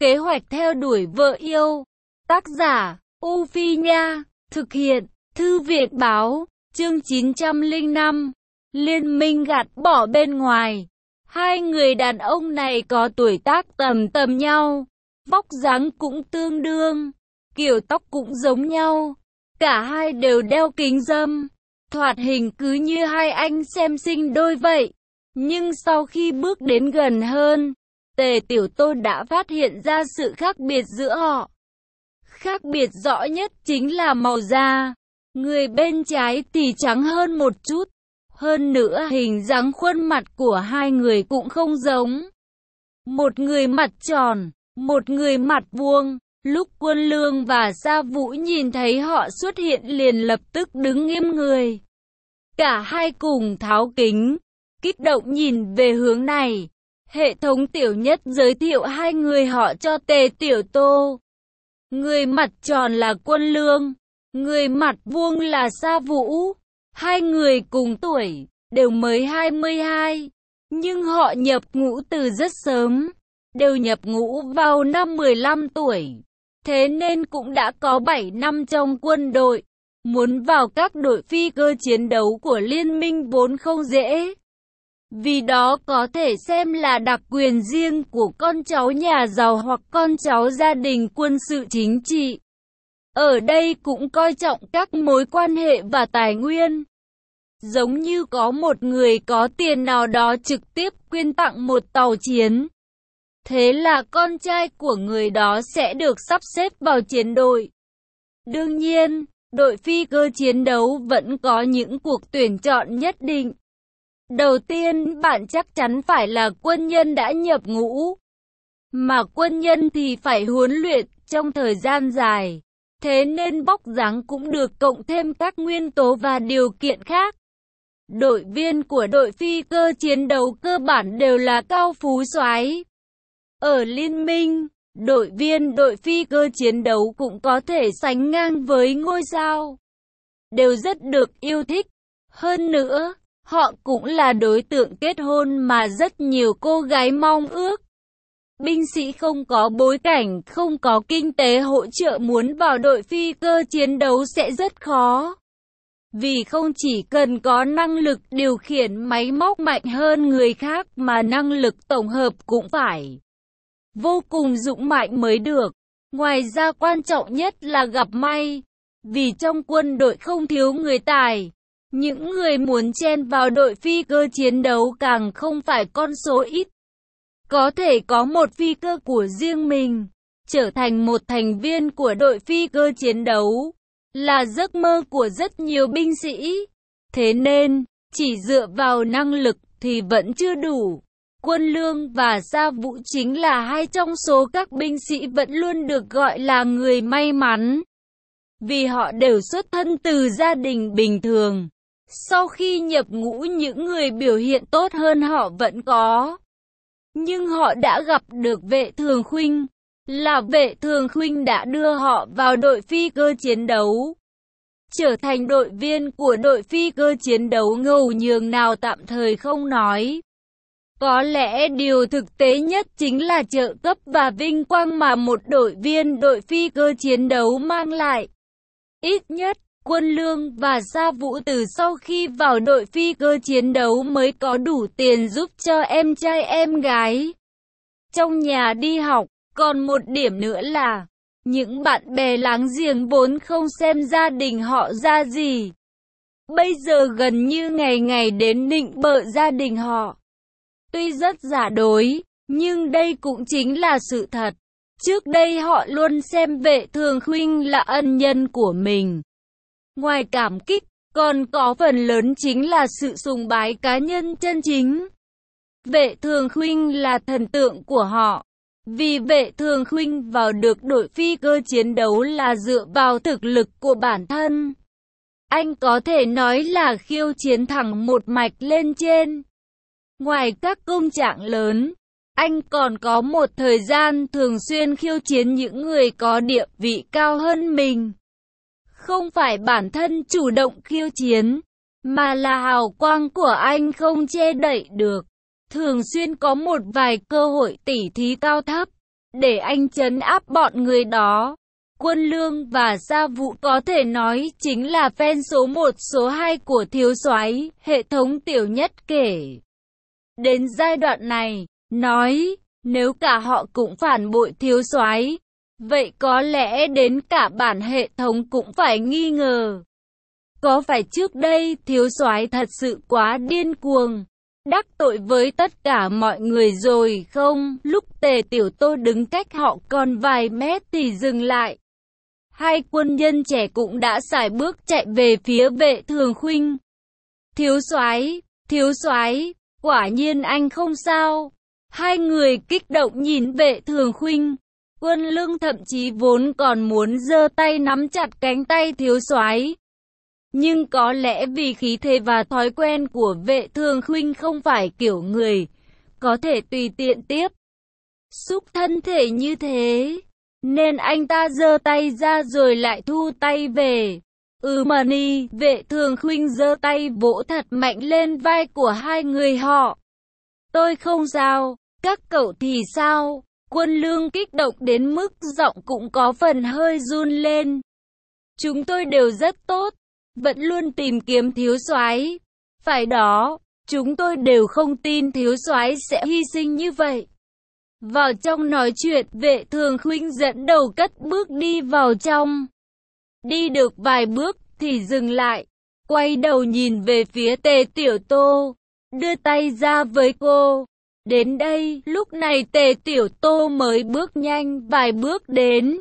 kế hoạch theo đuổi vợ yêu. Tác giả, U Phi Nha. Thực hiện, Thư viện Báo. Chương 905. Liên minh gạt bỏ bên ngoài. Hai người đàn ông này có tuổi tác tầm nhau. Vóc dáng cũng tương đương. Kiểu tóc cũng giống nhau. Cả hai đều đeo kính râm. Thoạt hình cứ như hai anh xem sinh đôi vậy. Nhưng sau khi bước đến gần hơn, Tề Tiểu Tô đã phát hiện ra sự khác biệt giữa họ. Khác biệt rõ nhất chính là màu da. Người bên trái thì trắng hơn một chút. Hơn nữa hình dáng khuôn mặt của hai người cũng không giống. Một người mặt tròn, một người mặt vuông. Lúc Quân Lương và Sa Vũ nhìn thấy họ xuất hiện liền lập tức đứng nghiêm người. Cả hai cùng tháo kính, kích động nhìn về hướng này. Hệ thống Tiểu Nhất giới thiệu hai người họ cho Tề Tiểu Tô. Người mặt tròn là Quân Lương, người mặt vuông là Sa Vũ. Hai người cùng tuổi, đều mới 22, nhưng họ nhập ngũ từ rất sớm, đều nhập ngũ vào năm 15 tuổi. Thế nên cũng đã có 7 năm trong quân đội. Muốn vào các đội phi cơ chiến đấu của liên minh vốn không dễ. Vì đó có thể xem là đặc quyền riêng của con cháu nhà giàu hoặc con cháu gia đình quân sự chính trị. Ở đây cũng coi trọng các mối quan hệ và tài nguyên. Giống như có một người có tiền nào đó trực tiếp quyên tặng một tàu chiến. Thế là con trai của người đó sẽ được sắp xếp vào chiến đội. Đương nhiên, đội phi cơ chiến đấu vẫn có những cuộc tuyển chọn nhất định. Đầu tiên, bạn chắc chắn phải là quân nhân đã nhập ngũ. Mà quân nhân thì phải huấn luyện trong thời gian dài. Thế nên vóc dáng cũng được cộng thêm các nguyên tố và điều kiện khác. Đội viên của đội phi cơ chiến đấu cơ bản đều là cao phú soái. Ở liên minh, đội viên đội phi cơ chiến đấu cũng có thể sánh ngang với ngôi sao. Đều rất được yêu thích. Hơn nữa, họ cũng là đối tượng kết hôn mà rất nhiều cô gái mong ước. Binh sĩ không có bối cảnh, không có kinh tế hỗ trợ muốn vào đội phi cơ chiến đấu sẽ rất khó. Vì không chỉ cần có năng lực điều khiển máy móc mạnh hơn người khác mà năng lực tổng hợp cũng phải vô cùng dũng mạnh mới được. Ngoài ra quan trọng nhất là gặp may. Vì trong quân đội không thiếu người tài. Những người muốn chen vào đội phi cơ chiến đấu càng không phải con số ít. Có thể có một phi cơ của riêng mình, trở thành một thành viên của đội phi cơ chiến đấu, là giấc mơ của rất nhiều binh sĩ. Thế nên, chỉ dựa vào năng lực thì vẫn chưa đủ. Quân Lương và Sa Vũ chính là hai trong số các binh sĩ vẫn luôn được gọi là người may mắn. Vì họ đều xuất thân từ gia đình bình thường. Sau khi nhập ngũ những người biểu hiện tốt hơn họ vẫn có. Nhưng họ đã gặp được Vệ Thường Khuynh. Là Vệ Thường Khuynh đã đưa họ vào đội phi cơ chiến đấu. Trở thành đội viên của đội phi cơ chiến đấu ngầu nhường nào tạm thời không nói. Có lẽ điều thực tế nhất chính là trợ cấp và vinh quang mà một đội viên đội phi cơ chiến đấu mang lại. Ít nhất, Quân Lương và Sa Vũ từ sau khi vào đội phi cơ chiến đấu mới có đủ tiền giúp cho em trai em gái trong nhà đi học. Còn một điểm nữa là, những bạn bè láng giềng vốn không xem gia đình họ ra gì. Bây giờ gần như ngày ngày đến nịnh bợ gia đình họ. Tuy rất giả dối, nhưng đây cũng chính là sự thật. Trước đây họ luôn xem Vệ Thường Khuynh là ân nhân của mình. Ngoài cảm kích, còn có phần lớn chính là sự sùng bái cá nhân chân chính. Vệ Thường Khuynh là thần tượng của họ. Vì Vệ Thường Khuynh vào được đội phi cơ chiến đấu là dựa vào thực lực của bản thân. Anh có thể nói là khiêu chiến thẳng một mạch lên trên. Ngoài các công trạng lớn, anh còn có một thời gian thường xuyên khiêu chiến những người có địa vị cao hơn mình. Không phải bản thân chủ động khiêu chiến, mà là hào quang của anh không che đậy được. Thường xuyên có một vài cơ hội tỉ thí cao thấp, để anh trấn áp bọn người đó. Quân Lương và Gia Vũ có thể nói chính là fan số 1 số 2 của thiếu soái. Hệ thống Tiểu Nhất kể đến giai đoạn này, nói nếu cả họ cũng phản bội thiếu soái, vậy có lẽ đến cả bản hệ thống cũng phải nghi ngờ. Có phải trước đây thiếu soái thật sự quá điên cuồng, đắc tội với tất cả mọi người rồi không? Lúc Tề Tiểu Tô đứng cách họ còn vài mét thì dừng lại. Hai quân nhân trẻ cũng đã sải bước chạy về phía Vệ Thường Khuynh. Thiếu soái, quả nhiên anh không sao. Hai người kích động nhìn Vệ Thường Khuynh. Quân Lương thậm chí vốn còn muốn giơ tay nắm chặt cánh tay thiếu soái. Nhưng có lẽ vì khí thế và thói quen của Vệ Thường Khuynh không phải kiểu người có thể tùy tiện tiếp xúc thân thể như thế, nên anh ta giơ tay ra rồi lại thu tay về. Mani, Vệ Thường Khuynh giơ tay vỗ thật mạnh lên vai của hai người họ. Tôi không sao, các cậu thì sao? Quân Lương kích động đến mức giọng cũng có phần hơi run lên. Chúng tôi đều rất tốt, vẫn luôn tìm kiếm thiếu soái. Phải đó, chúng tôi đều không tin thiếu soái sẽ hy sinh như vậy. Vào trong nói chuyện, Vệ Thường Khuynh dẫn đầu cất bước đi vào trong. Đi được vài bước thì dừng lại, quay đầu nhìn về phía Tề Tiểu Tô, đưa tay ra với cô. Đến đây, lúc này Tề Tiểu Tô mới bước nhanh vài bước đến.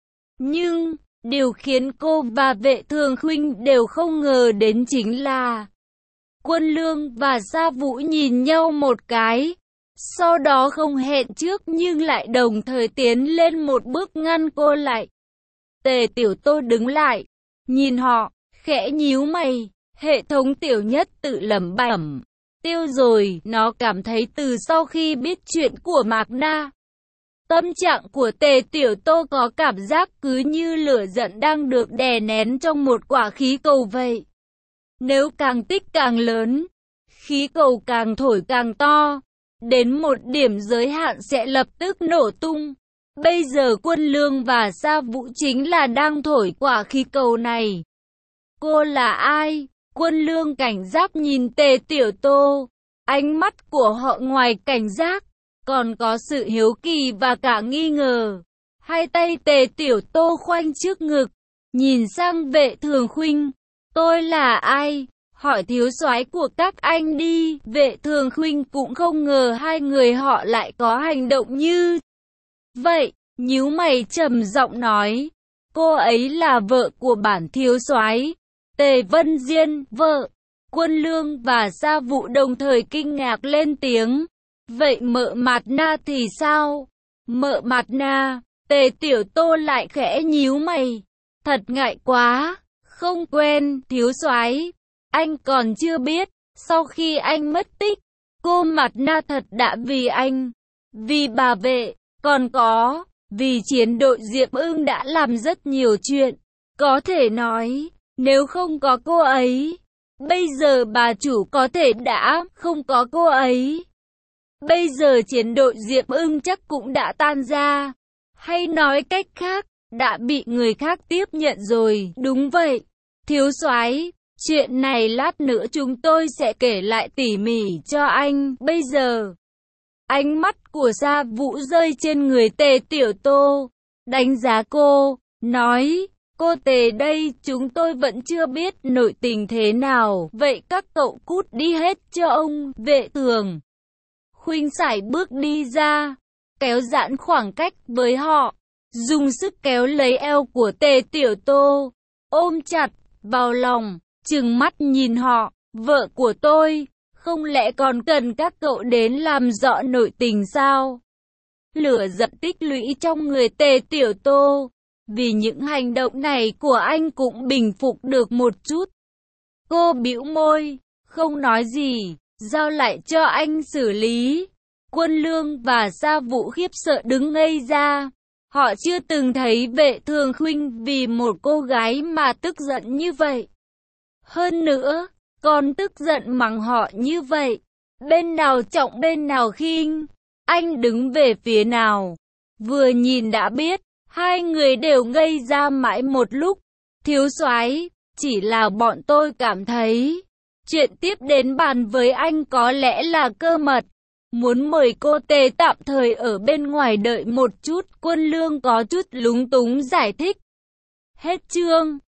Nhưng điều khiến cô và Vệ Thường Khuynh đều không ngờ đến chính là Quân Lương và Gia Vũ nhìn nhau một cái, sau đó không hẹn trước nhưng lại đồng thời tiến lên một bước ngăn cô lại. Tề Tiểu Tô đứng lại, nhìn họ, khẽ nhíu mày. Hệ thống Tiểu Nhất tự lẩm bẩm, tiêu rồi. Nó cảm thấy từ sau khi biết chuyện của Mạc Na, tâm trạng của Tề Tiểu Tô có cảm giác cứ như lửa giận đang được đè nén trong một quả khí cầu vậy. Nếu càng tích càng lớn, khí cầu càng thổi càng to, đến một điểm giới hạn sẽ lập tức nổ tung. Bây giờ Quân Lương và Gia Vũ chính là đang thổi quả khí cầu này. Cô là ai? Quân Lương cảnh giác nhìn Tề Tiểu Tô. Ánh mắt của họ ngoài cảnh giác, còn có sự hiếu kỳ và cả nghi ngờ. Hai tay Tề Tiểu Tô khoanh trước ngực, nhìn sang Vệ Thường Khuynh. Tôi là ai? Hỏi thiếu soái của các anh đi. Vệ Thường Khuynh cũng không ngờ hai người họ lại có hành động như vậy, nhíu mày trầm giọng nói, cô ấy là vợ của bản thiếu soái, Tề Vân Diên. Vợ? Quân Lương và Gia Vũ đồng thời kinh ngạc lên tiếng. Vậy Mợ Mạt Na thì sao? Mợ Mạt Na? Tề Tiểu Tô lại khẽ nhíu mày. Thật ngại quá, không quen. Thiếu soái, anh còn chưa biết, sau khi anh mất tích, cô Mạt Na thật đã vì anh, vì bà Vệ, còn có vì chiến đội Diệp Ưng đã làm rất nhiều chuyện. Có thể nói, nếu không có cô ấy, bây giờ bà chủ có thể đã không có cô ấy. Bây giờ chiến đội Diệp Ưng chắc cũng đã tan ra. Hay nói cách khác, đã bị người khác tiếp nhận rồi. Đúng vậy, thiếu soái, chuyện này lát nữa chúng tôi sẽ kể lại tỉ mỉ cho anh. Bây giờ, ánh mắt của Gia Vũ rơi trên người Tề Tiểu Tô, đánh giá cô, nói, cô Tề đây, chúng tôi vẫn chưa biết nội tình thế nào, vậy các cậu cút đi hết cho ông. Vệ Thường Khuynh sải bước đi ra, kéo giãn khoảng cách với họ, dùng sức kéo lấy eo của Tề Tiểu Tô, ôm chặt vào lòng, trừng mắt nhìn họ. Vợ của tôi, không lẽ còn cần các cậu đến làm rõ nội tình sao? Lửa giận tích lũy trong người Tề Tiểu Tô, vì những hành động này của anh cũng bình phục được một chút. Cô bĩu môi, không nói gì, giao lại cho anh xử lý. Quân Lương và Gia Vũ khiếp sợ đứng ngây ra. Họ chưa từng thấy Vệ Thường Khuynh vì một cô gái mà tức giận như vậy. Hơn nữa, còn tức giận mắng họ như vậy. Bên nào trọng bên nào khinh? Anh đứng về phía nào? Vừa nhìn đã biết, hai người đều ngây ra mãi một lúc. Thiếu soái, chỉ là bọn tôi cảm thấy, chuyện tiếp đến bàn với anh có lẽ là cơ mật. Muốn mời cô Tề tạm thời ở bên ngoài đợi một chút, Quân Lương có chút lúng túng giải thích. Hết chương.